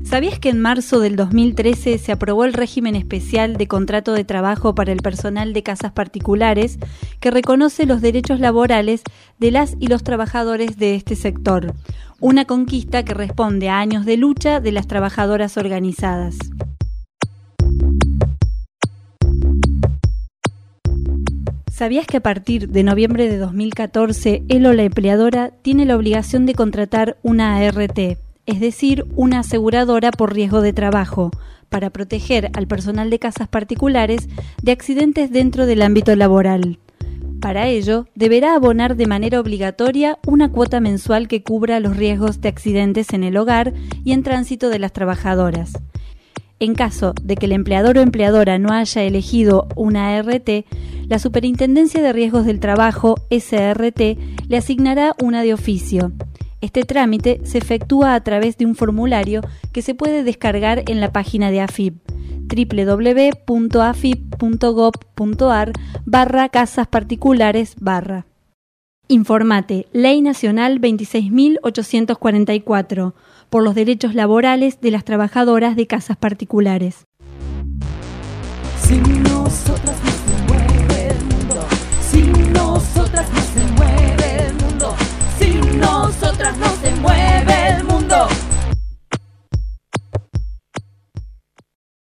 ¿Sabías que en marzo del 2013 se aprobó el régimen especial de contrato de trabajo para el personal de casas particulares que reconoce los derechos laborales de las y los trabajadores de este sector? Una conquista que responde a años de lucha de las trabajadoras organizadas. ¿Sabías que a partir de noviembre de 2014, él o la empleadora tiene la obligación de contratar una ART, es decir, una aseguradora por riesgo de trabajo, para proteger al personal de casas particulares de accidentes dentro del ámbito laboral? Para ello, deberá abonar de manera obligatoria una cuota mensual que cubra los riesgos de accidentes en el hogar y en tránsito de las trabajadoras. En caso de que el empleador o empleadora no haya elegido una ART, la Superintendencia de Riesgos del Trabajo, SRT, le asignará una de oficio. Este trámite se efectúa a través de un formulario que se puede descargar en la página de AFIP, www.afip.gov.ar/casasparticulares/. Informate, Ley Nacional 26.844, por los derechos laborales de las trabajadoras de casas particulares. Si nosotras